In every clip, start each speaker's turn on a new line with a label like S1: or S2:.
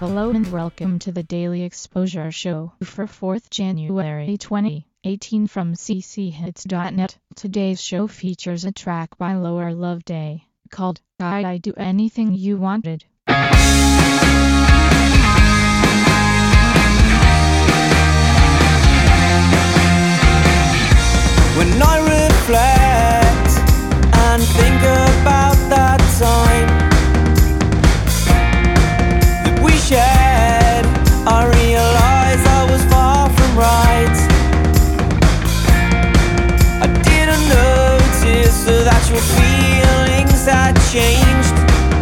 S1: Hello and welcome to the Daily Exposure Show for 4th January 2018 from cchits.net. Today's show features a track by Lower Love Day called I Do Anything You Wanted.
S2: When I reflect and think about that time that we shared, I realize I was far from right. I didn't notice that your feelings had changed.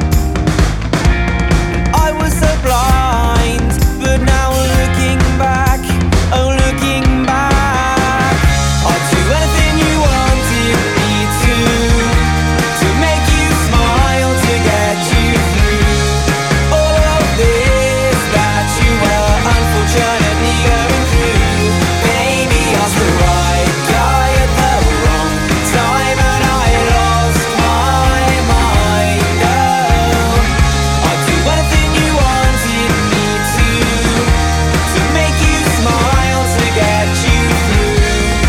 S2: I was so blind, but now looking back, oh looking back, I'd do anything you wanted me to make you smile, to get you through all of this that you were unfortunately going through. Maybe I was the right guy at the wrong time and I lost my mind. Oh, I'd do anything you wanted me to make you smile, to get you through.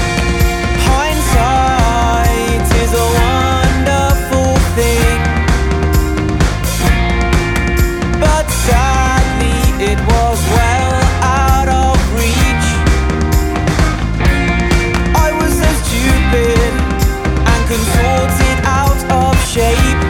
S2: Hindsight is a wonderful thing, but sadly it was well out of reach. I was so stupid and contorted out of shape.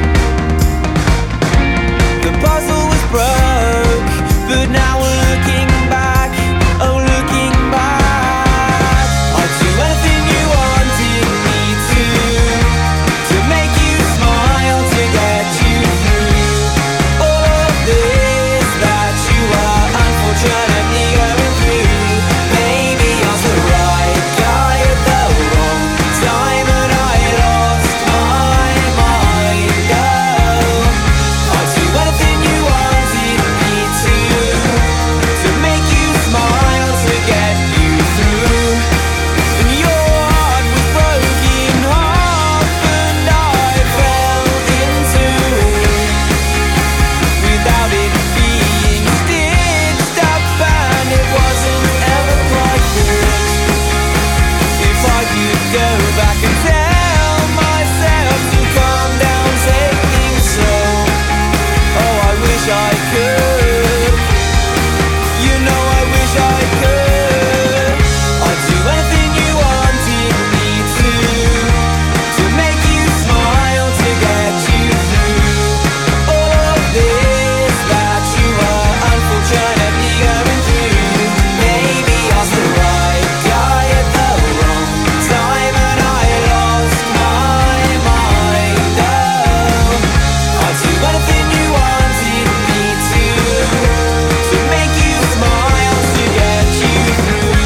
S2: The puzzle was broke, but now looking back, oh looking back, I'd do anything you wanted me to make you smile, to get you through all of this that you were unfortunately going through. Maybe I was the right guy at the wrong time and I lost my mind. Oh, I'd do anything you wanted me to make you smile, to get you through. And your heart was broken half and I fell into it without it being stitched up, and it wasn't ever quite fixed. If I could go back and tell myself to calm down, take things slow, oh I wish I could. You know I wish I could. I'd do anything you wanted me to make you smile, to get you through all of this that you were unfortunately going through. Maybe I was the right guy at the wrong time and I lost my mind. Oh, I'd do anything you wanted me to make you smile, to get you through.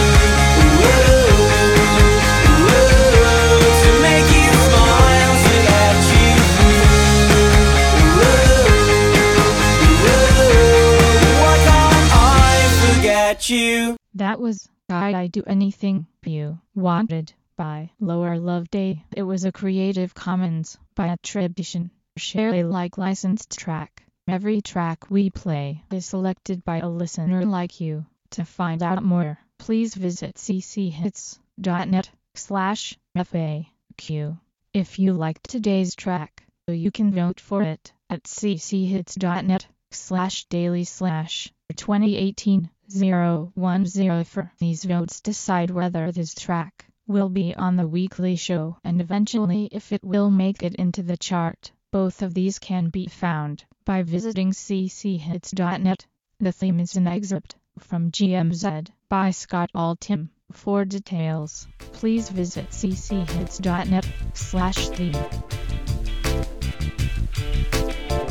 S2: To make you smile, to get you through. Why can't I forget you?
S1: That was I Do Anything You Wanted by Lower Love Day. It was a Creative Commons by attribution, share Alike licensed track. Every track we play is selected by a listener like you. To find out more, please visit cchits.net/FAQ. If you liked today's track, you can vote for it at cchits.net/daily/2018-010. These votes decide whether this track will be on the weekly show and eventually if it will make it into the chart. Both of these can be found by visiting cchits.net. The theme is an excerpt from GMZ by Scott Altham. For details, please visit cchits.net/theme.